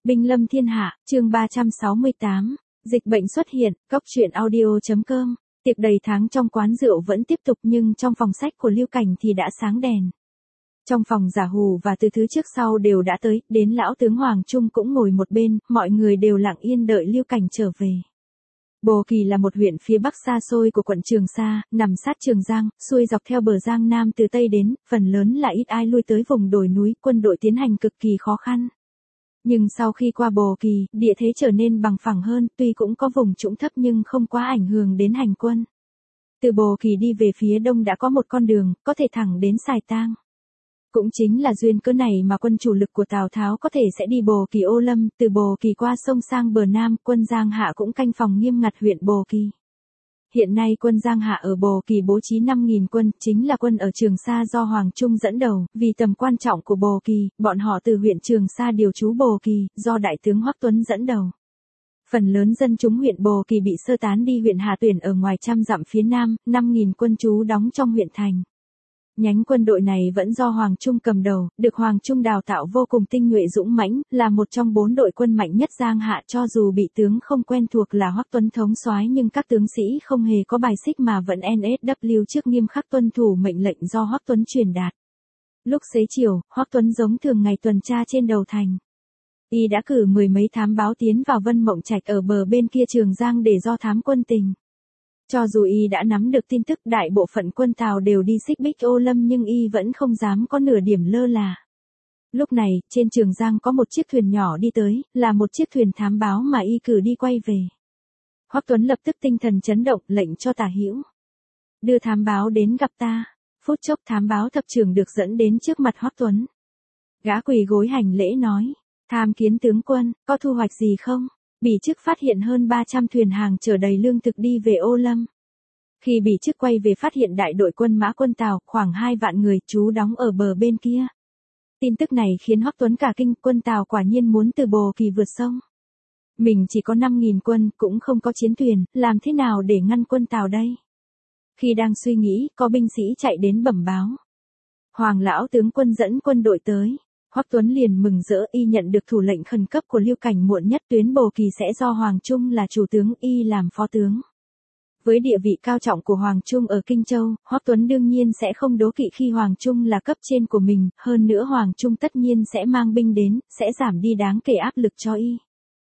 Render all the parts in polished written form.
Binh lâm thiên hạ, chương 368, dịch bệnh xuất hiện, Cóc truyện audio.com, tiệc đầy tháng trong quán rượu vẫn tiếp tục nhưng trong phòng sách của Lưu Cảnh thì đã sáng đèn. Trong phòng Giả Hù và Từ Thứ trước sau đều đã tới, đến lão tướng Hoàng Trung cũng ngồi một bên, mọi người đều lặng yên đợi Lưu Cảnh trở về. Bồ Kỳ là một huyện phía bắc xa xôi của quận Trường Sa, nằm sát Trường Giang, xuôi dọc theo bờ Giang Nam từ Tây đến, phần lớn là ít ai lui tới vùng đồi núi, quân đội tiến hành cực kỳ khó khăn. Nhưng sau khi qua Bồ Kỳ, địa thế trở nên bằng phẳng hơn, tuy cũng có vùng trũng thấp nhưng không quá ảnh hưởng đến hành quân. Từ Bồ Kỳ đi về phía đông đã có một con đường, có thể thẳng đến Sài Tang. Cũng chính là duyên cớ này mà quân chủ lực của Tào Tháo có thể sẽ đi Bồ Kỳ Ô Lâm, từ Bồ Kỳ qua sông sang bờ Nam, quân Giang Hạ cũng canh phòng nghiêm ngặt huyện Bồ Kỳ. Hiện nay quân Giang Hạ ở Bồ Kỳ bố trí 5.000 quân, chính là quân ở Trường Sa do Hoàng Trung dẫn đầu, vì tầm quan trọng của Bồ Kỳ, bọn họ từ huyện Trường Sa điều trú Bồ Kỳ, do Đại tướng Hoắc Tuấn dẫn đầu. Phần lớn dân chúng huyện Bồ Kỳ bị sơ tán đi huyện Hà Tuyển ở ngoài trăm dặm phía Nam, 5.000 quân trú đóng trong huyện thành. Nhánh quân đội này vẫn do Hoàng Trung cầm đầu, được Hoàng Trung đào tạo vô cùng tinh nhuệ dũng mãnh, là một trong 4 đội quân mạnh nhất Giang Hạ, cho dù bị tướng không quen thuộc là Hoắc Tuấn thống soái nhưng các tướng sĩ không hề có bài xích mà vẫn NSW trước nghiêm khắc tuân thủ mệnh lệnh do Hoắc Tuấn truyền đạt. Lúc xế chiều, Hoắc Tuấn giống thường ngày tuần tra trên đầu thành. Y đã cử 10 mấy thám báo tiến vào Vân Mộng Trạch ở bờ bên kia Trường Giang để do thám quân tình. Cho dù Y đã nắm được tin tức đại bộ phận quân Tào đều đi xích bích Ô Lâm nhưng Y vẫn không dám có nửa điểm lơ là. Lúc này, trên Trường Giang có một chiếc thuyền nhỏ đi tới, là một chiếc thuyền thám báo mà Y cử đi quay về. Hoắc Tuấn lập tức tinh thần chấn động, lệnh cho Tả Hữu đưa thám báo đến gặp ta. Phút chốc thám báo thập trưởng được dẫn đến trước mặt Hoắc Tuấn. Gã quỳ gối hành lễ nói, tham kiến tướng quân, có thu hoạch gì không? Bỉ chức phát hiện hơn 300 thuyền hàng chở đầy lương thực đi về Ô Lâm. Khi Bỉ chức quay về phát hiện đại đội quân mã quân Tào, khoảng 2 vạn người trú đóng ở bờ bên kia. Tin tức này khiến Hoắc Tuấn cả kinh, quân Tào quả nhiên muốn từ Bồ Kỳ vượt sông. Mình chỉ có 5.000 quân, cũng không có chiến thuyền, làm thế nào để ngăn quân Tào đây? Khi đang suy nghĩ, có binh sĩ chạy đến bẩm báo. Hoàng lão tướng quân dẫn quân đội tới. Hoắc Tuấn liền mừng rỡ, Y nhận được thủ lệnh khẩn cấp của Lưu Cảnh, muộn nhất tuyến Bồ Kỳ sẽ do Hoàng Trung là chủ tướng, Y làm phó tướng. Với địa vị cao trọng của Hoàng Trung ở Kinh Châu, Hoắc Tuấn đương nhiên sẽ không đố kỵ khi Hoàng Trung là cấp trên của mình, hơn nữa Hoàng Trung tất nhiên sẽ mang binh đến, sẽ giảm đi đáng kể áp lực cho Y.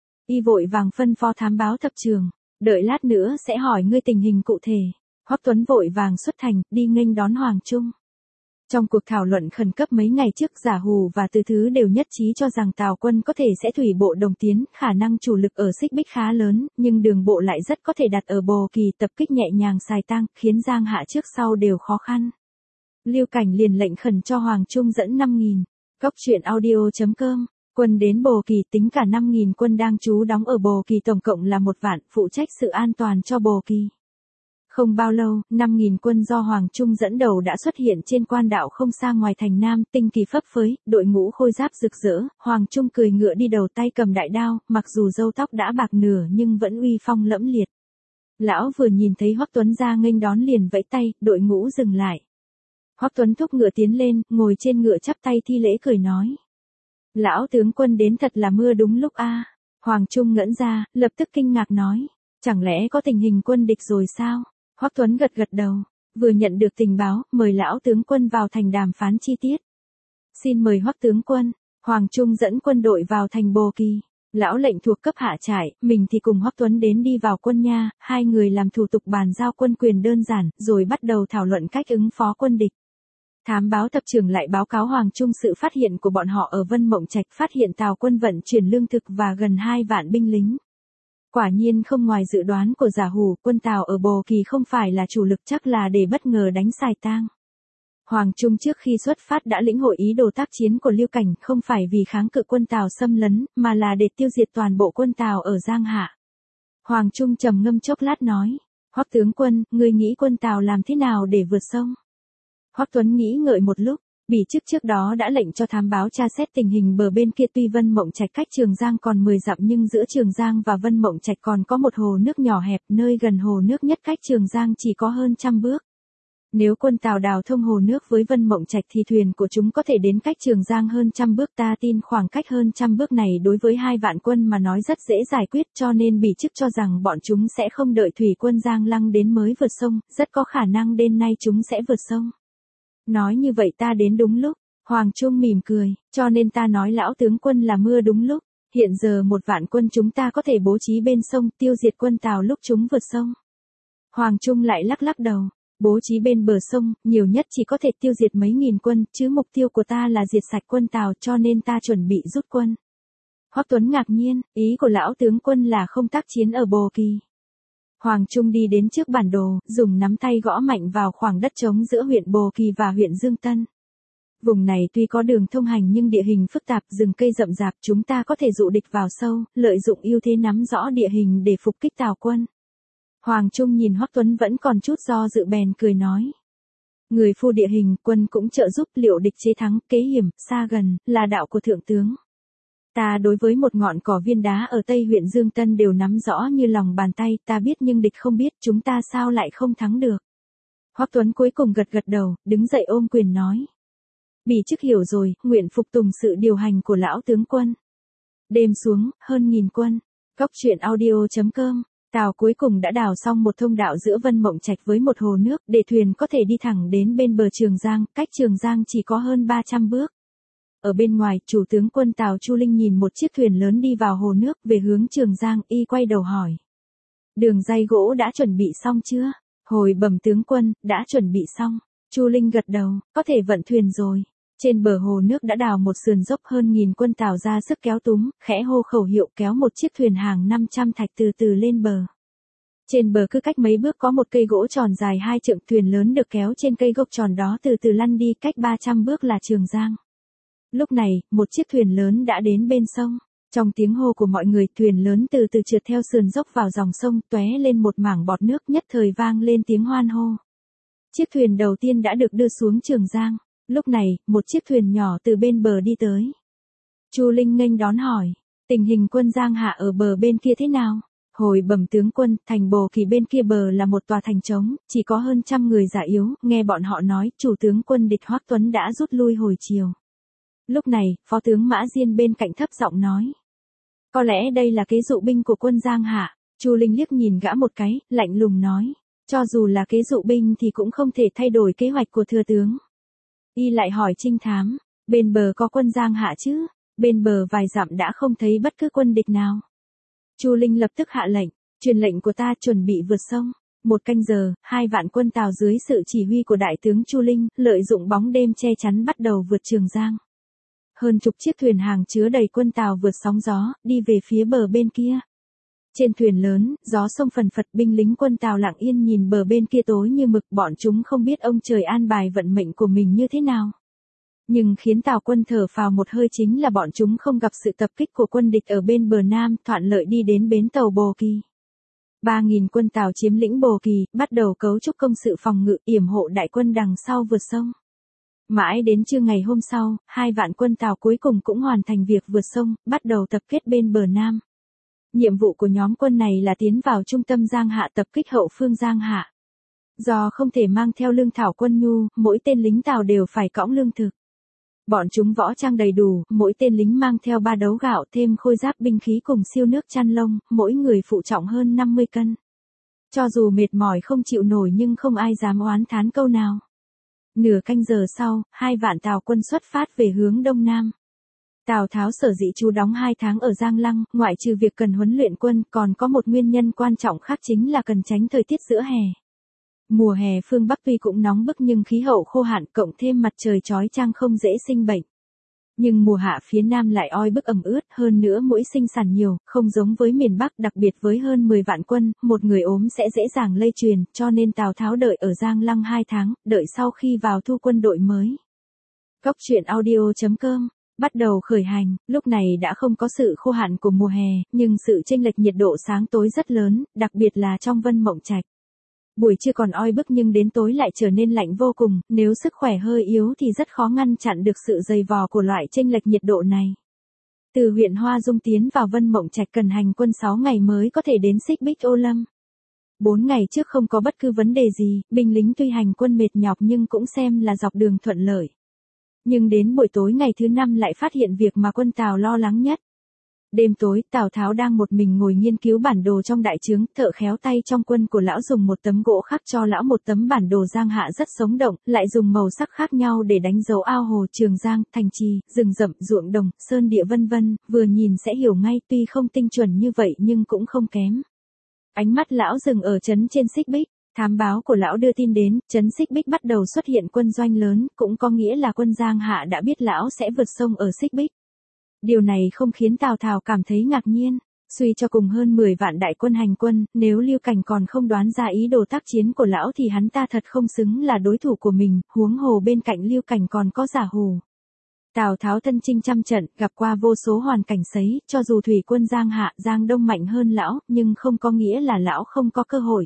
Y vội vàng phân phó thám báo thập trường, đợi lát nữa sẽ hỏi ngươi tình hình cụ thể. Hoắc Tuấn vội vàng xuất thành, đi nghênh đón Hoàng Trung. Trong cuộc thảo luận khẩn cấp mấy ngày trước, Giả Hù và Từ Thứ đều nhất trí cho rằng Tào quân có thể sẽ thủy bộ đồng tiến, khả năng chủ lực ở xích bích khá lớn, nhưng đường bộ lại rất có thể đặt ở Bồ Kỳ, tập kích nhẹ nhàng Sài Tang, khiến Giang Hạ trước sau đều khó khăn. Lưu Cảnh liền lệnh khẩn cho Hoàng Trung dẫn 5.000. Cóc truyện audio.com, quân đến Bồ Kỳ, tính cả 5.000 quân đang trú đóng ở Bồ Kỳ tổng cộng là 1 vạn, phụ trách sự an toàn cho Bồ Kỳ. Không bao lâu, 5.000 quân do Hoàng Trung dẫn đầu đã xuất hiện trên quan đạo không xa ngoài thành Nam, tinh kỳ phấp phới, đội ngũ khôi giáp rực rỡ, Hoàng Trung cười ngựa đi đầu, tay cầm đại đao, mặc dù râu tóc đã bạc nửa nhưng vẫn uy phong lẫm liệt. Lão vừa nhìn thấy Hoắc Tuấn ra nghênh đón liền vẫy tay, đội ngũ dừng lại. Hoắc Tuấn thúc ngựa tiến lên, ngồi trên ngựa chắp tay thi lễ cười nói. Lão tướng quân đến thật là mưa đúng lúc a. Hoàng Trung ngẩn ra, lập tức kinh ngạc nói. Chẳng lẽ có tình hình quân địch rồi sao? Hoắc Tuấn gật gật đầu, vừa nhận được tình báo, mời lão tướng quân vào thành đàm phán chi tiết. Xin mời Hoắc tướng quân. Hoàng Trung dẫn quân đội vào thành Bồ Kỳ. Lão lệnh thuộc cấp hạ trại, mình thì cùng Hoắc Tuấn đến đi vào quân nha, hai người làm thủ tục bàn giao quân quyền đơn giản, rồi bắt đầu thảo luận cách ứng phó quân địch. Thám báo thập trưởng lại báo cáo Hoàng Trung sự phát hiện của bọn họ ở Vân Mộng Trạch, phát hiện Tào quân vận chuyển lương thực và gần 2 vạn binh lính. Quả nhiên không ngoài dự đoán của Giả Hù, quân Tào ở Bồ Kỳ không phải là chủ lực, chắc là để bất ngờ đánh Sài Tang. Hoàng Trung trước khi xuất phát đã lĩnh hội ý đồ tác chiến của Lưu Cảnh, không phải vì kháng cự quân Tào xâm lấn, mà là để tiêu diệt toàn bộ quân Tào ở Giang Hạ. Hoàng Trung trầm ngâm chốc lát nói, Hoắc tướng quân, ngươi nghĩ quân Tào làm thế nào để vượt sông? Hoắc Tuấn nghĩ ngợi một lúc. Bỉ chức trước đó đã lệnh cho thám báo tra xét tình hình bờ bên kia, tuy Vân Mộng Trạch cách Trường Giang còn 10 dặm nhưng giữa Trường Giang và Vân Mộng Trạch còn có một hồ nước nhỏ hẹp, nơi gần hồ nước nhất cách Trường Giang chỉ có hơn 100 bước. Nếu quân Tào đào thông hồ nước với Vân Mộng Trạch thì thuyền của chúng có thể đến cách Trường Giang hơn 100 bước, ta tin khoảng cách hơn 100 bước này đối với 2 vạn quân mà nói rất dễ giải quyết, cho nên Bỉ Chức cho rằng bọn chúng sẽ không đợi thủy quân Giang Lăng đến mới vượt sông, rất có khả năng đêm nay chúng sẽ vượt sông. Nói như vậy ta đến đúng lúc, Hoàng Trung mỉm cười, cho nên ta nói lão tướng quân là mưa đúng lúc, hiện giờ 1 vạn quân chúng ta có thể bố trí bên sông tiêu diệt quân Tào lúc chúng vượt sông. Hoàng Trung lại lắc lắc đầu. Bố trí bên bờ sông, nhiều nhất chỉ có thể tiêu diệt mấy nghìn quân, chứ mục tiêu của ta là diệt sạch quân Tào, cho nên ta chuẩn bị rút quân. Hoắc Tuấn ngạc nhiên, ý của lão tướng quân là không tác chiến ở Bồ Kỳ. Hoàng Trung đi đến trước bản đồ, dùng nắm tay gõ mạnh vào khoảng đất trống giữa huyện Bồ Kỳ và huyện Dương Tân. Vùng này tuy có đường thông hành nhưng địa hình phức tạp, rừng cây rậm rạp, chúng ta có thể dụ địch vào sâu, lợi dụng ưu thế nắm rõ địa hình để phục kích Tào quân. Hoàng Trung nhìn Hoắc Tuấn vẫn còn chút do dự bèn cười nói. Người phu địa hình, quân cũng trợ giúp, liệu địch chế thắng, kế hiểm, xa gần, là đạo của thượng tướng. Ta đối với một ngọn cỏ viên đá ở Tây huyện Dương Tân đều nắm rõ như lòng bàn tay, ta biết nhưng địch không biết, chúng ta sao lại không thắng được. Hoắc Tuấn cuối cùng gật gật đầu, đứng dậy ôm quyền nói. Bỉ Chức hiểu rồi, nguyện phục tùng sự điều hành của lão tướng quân. Đêm xuống, hơn 1000 quân. Cóc truyện audio.com. Tào cuối cùng đã đào xong một thông đạo giữa Vân Mộng Trạch với một hồ nước, để thuyền có thể đi thẳng đến bên bờ Trường Giang, cách Trường Giang chỉ có hơn 300 bước. Ở bên ngoài, chủ tướng quân Tào Chu Linh nhìn một chiếc thuyền lớn đi vào hồ nước về hướng Trường Giang, y quay đầu hỏi. Đường ray gỗ đã chuẩn bị xong chưa? Hồi bẩm tướng quân, đã chuẩn bị xong. Chu Linh gật đầu, có thể vận thuyền rồi. Trên bờ hồ nước đã đào một sườn dốc, hơn 1000 quân Tào ra sức kéo túm, khẽ hô khẩu hiệu kéo một chiếc thuyền hàng 500 thạch từ từ lên bờ. Trên bờ cứ cách mấy bước có một cây gỗ tròn dài 2 trượng, thuyền lớn được kéo trên cây gốc tròn đó từ từ lăn đi, cách 300 bước là Trường Giang. Lúc này, một chiếc thuyền lớn đã đến bên sông. Trong tiếng hô của mọi người, thuyền lớn từ từ trượt theo sườn dốc vào dòng sông, tóe lên một mảng bọt nước, nhất thời vang lên tiếng hoan hô. Chiếc thuyền đầu tiên đã được đưa xuống Trường Giang. Lúc này, một chiếc thuyền nhỏ từ bên bờ đi tới. Chu Linh nghênh đón hỏi, tình hình quân Giang Hạ ở bờ bên kia thế nào? Hồi bẩm tướng quân, thành Bồ Kỳ bên kia bờ là một tòa thành trống, chỉ có hơn 100 người già yếu, nghe bọn họ nói, chủ tướng quân địch Hoắc Tuấn đã rút lui hồi chiều. Lúc này, phó tướng Mã Diên bên cạnh thấp giọng nói. Có lẽ đây là kế dụ binh của quân Giang Hạ. Chu Linh liếc nhìn gã một cái, lạnh lùng nói. Cho dù là kế dụ binh thì cũng không thể thay đổi kế hoạch của thừa tướng. Y lại hỏi trinh thám, bên bờ có quân Giang Hạ chứ? Bên bờ vài dặm đã không thấy bất cứ quân địch nào. Chu Linh lập tức hạ lệnh, truyền lệnh của ta chuẩn bị vượt sông. 1 canh giờ, 2 vạn quân Tào dưới sự chỉ huy của đại tướng Chu Linh, lợi dụng bóng đêm che chắn bắt đầu vượt Trường Giang. Hơn chục chiếc thuyền hàng chứa đầy quân Tào vượt sóng gió, đi về phía bờ bên kia. Trên thuyền lớn, gió sông phần phật, binh lính quân Tào lặng yên nhìn bờ bên kia tối như mực, bọn chúng không biết ông trời an bài vận mệnh của mình như thế nào. Nhưng khiến Tào quân thở phào một hơi chính là bọn chúng không gặp sự tập kích của quân địch ở bên bờ Nam, thuận lợi đi đến bến tàu Bồ Kỳ. 3000 quân Tào chiếm lĩnh Bồ Kỳ, bắt đầu cấu trúc công sự phòng ngự, yểm hộ đại quân đằng sau vượt sông. Mãi đến trưa ngày hôm sau, 2 vạn quân Tào cuối cùng cũng hoàn thành việc vượt sông, bắt đầu tập kết bên bờ Nam. Nhiệm vụ của nhóm quân này là tiến vào trung tâm Giang Hạ tập kích hậu phương Giang Hạ. Do không thể mang theo lương thảo quân nhu, mỗi tên lính Tào đều phải cõng lương thực. Bọn chúng võ trang đầy đủ, mỗi tên lính mang theo 3 đấu gạo, thêm khôi giáp binh khí cùng siêu nước chăn lông, mỗi người phụ trọng hơn 50 cân. Cho dù mệt mỏi không chịu nổi nhưng không ai dám oán thán câu nào. Nửa canh giờ sau, 2 vạn Tào quân xuất phát về hướng đông nam. Tào Tháo sở dĩ trú đóng 2 tháng ở Giang Lăng, ngoại trừ việc cần huấn luyện quân, còn có một nguyên nhân quan trọng khác chính là cần tránh thời tiết giữa hè. Mùa hè phương Bắc tuy cũng nóng bức nhưng khí hậu khô hạn, cộng thêm mặt trời chói chang không dễ sinh bệnh. Nhưng mùa hạ phía Nam lại oi bức ẩm ướt, hơn nữa muỗi sinh sản nhiều, không giống với miền Bắc, đặc biệt với hơn 10 vạn quân, một người ốm sẽ dễ dàng lây truyền, cho nên Tào Tháo đợi ở Giang Lăng 2 tháng, đợi sau khi vào thu quân đội mới. Cóc truyện audio.com bắt đầu khởi hành, lúc này đã không có sự khô hạn của mùa hè, nhưng sự chênh lệch nhiệt độ sáng tối rất lớn, đặc biệt là trong Vân Mộng Trạch. Buổi trưa còn oi bức nhưng đến tối lại trở nên lạnh vô cùng, nếu sức khỏe hơi yếu thì rất khó ngăn chặn được sự dày vò của loại chênh lệch nhiệt độ này. Từ huyện Hoa Dung tiến vào Vân Mộng Trạch cần hành quân 6 ngày mới có thể đến Xích Bích Ô Lâm. 4 ngày trước không có bất cứ vấn đề gì, binh lính tuy hành quân mệt nhọc nhưng cũng xem là dọc đường thuận lợi. Nhưng đến buổi tối ngày thứ 5 lại phát hiện việc mà quân Tào lo lắng nhất. Đêm tối, Tào Tháo đang một mình ngồi nghiên cứu bản đồ trong đại trướng, thợ khéo tay trong quân của lão dùng một tấm gỗ khắc cho lão một tấm bản đồ Giang Hạ rất sống động, lại dùng màu sắc khác nhau để đánh dấu ao hồ, trường giang, thành trì, rừng rậm, ruộng đồng, sơn địa vân vân, vừa nhìn sẽ hiểu ngay, tuy không tinh chuẩn như vậy nhưng cũng không kém. Ánh mắt lão dừng ở trấn trên Xích Bích. Thám báo của lão đưa tin đến, trấn Xích Bích bắt đầu xuất hiện quân doanh lớn, cũng có nghĩa là quân Giang Hạ đã biết lão sẽ vượt sông ở Xích Bích. Điều này không khiến Tào Tháo cảm thấy ngạc nhiên. Suy cho cùng hơn 10 vạn đại quân hành quân, nếu Lưu Cảnh còn không đoán ra ý đồ tác chiến của lão thì hắn ta thật không xứng là đối thủ của mình, huống hồ bên cạnh Lưu Cảnh còn có Giả Hù. Tào Tháo thân chinh trăm trận, gặp qua vô số hoàn cảnh sấy, cho dù thủy quân Giang Hạ, Giang Đông mạnh hơn lão, nhưng không có nghĩa là lão không có cơ hội.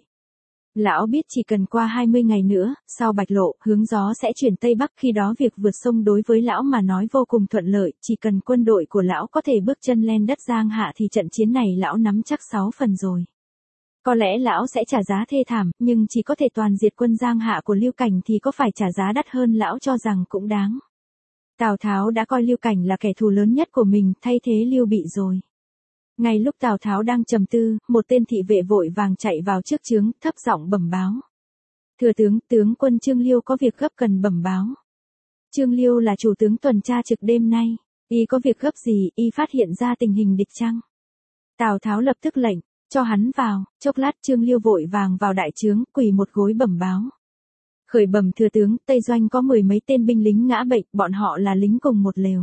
Lão biết chỉ cần qua 20 ngày nữa, sau Bạch Lộ, hướng gió sẽ chuyển Tây Bắc, khi đó việc vượt sông đối với lão mà nói vô cùng thuận lợi, chỉ cần quân đội của lão có thể bước chân lên đất Giang Hạ thì trận chiến này lão nắm chắc 6 phần rồi. Có lẽ lão sẽ trả giá thê thảm, nhưng chỉ có thể toàn diệt quân Giang Hạ của Lưu Cảnh thì có phải trả giá đắt hơn lão cho rằng cũng đáng. Tào Tháo đã coi Lưu Cảnh là kẻ thù lớn nhất của mình, thay thế Lưu Bị rồi. Ngay lúc Tào Tháo đang trầm tư, một tên thị vệ vội vàng chạy vào trước trướng, thấp giọng bẩm báo. Thưa tướng, tướng quân Trương Liêu có việc gấp cần bẩm báo. Trương Liêu là chủ tướng tuần tra trực đêm nay. Y có việc gấp gì, y phát hiện ra tình hình địch chăng? Tào Tháo lập tức lệnh, cho hắn vào. Chốc lát Trương Liêu vội vàng vào đại trướng, quỳ một gối bẩm báo. Khởi bẩm thưa tướng, Tây Doanh có 10 mấy tên binh lính ngã bệnh, bọn họ là lính cùng một lều.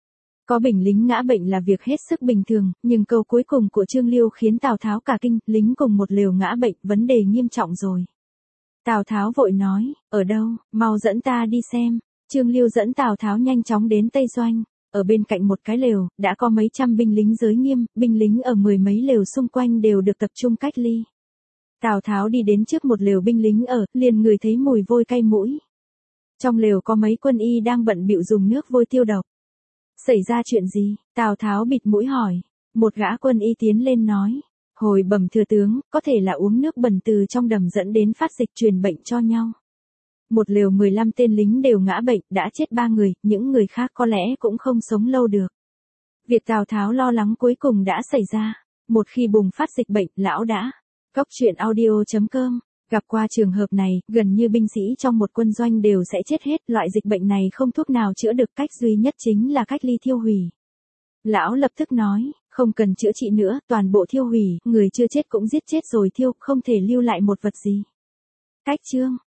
Có binh lính ngã bệnh là việc hết sức bình thường, nhưng câu cuối cùng của Trương Liêu khiến Tào Tháo cả kinh, lính cùng một lều ngã bệnh, vấn đề nghiêm trọng rồi. Tào Tháo vội nói, ở đâu, mau dẫn ta đi xem. Trương Liêu dẫn Tào Tháo nhanh chóng đến Tây Doanh. Ở bên cạnh một cái lều, đã có mấy trăm binh lính giới nghiêm, binh lính ở 10 mấy lều xung quanh đều được tập trung cách ly. Tào Tháo đi đến trước một lều binh lính ở, liền ngửi thấy mùi vôi cay mũi. Trong lều có mấy quân y đang bận bịu dùng nước vôi tiêu độc. Xảy ra chuyện gì? Tào Tháo bịt mũi hỏi. Một gã quân y tiến lên nói. Hồi bẩm thưa tướng, có thể là uống nước bẩn từ trong đầm dẫn đến phát dịch truyền bệnh cho nhau. Một lều 15 tên lính đều ngã bệnh, đã chết 3 người, những người khác có lẽ cũng không sống lâu được. Việc Tào Tháo lo lắng cuối cùng đã xảy ra. Một khi bùng phát dịch bệnh, lão đã. Cốc.audio.com Gặp qua trường hợp này, gần như binh sĩ trong một quân doanh đều sẽ chết hết, loại dịch bệnh này không thuốc nào chữa được, cách duy nhất chính là cách ly thiêu hủy. Lão lập tức nói, không cần chữa trị nữa, toàn bộ thiêu hủy, người chưa chết cũng giết chết rồi thiêu, không thể lưu lại một vật gì. Cách chương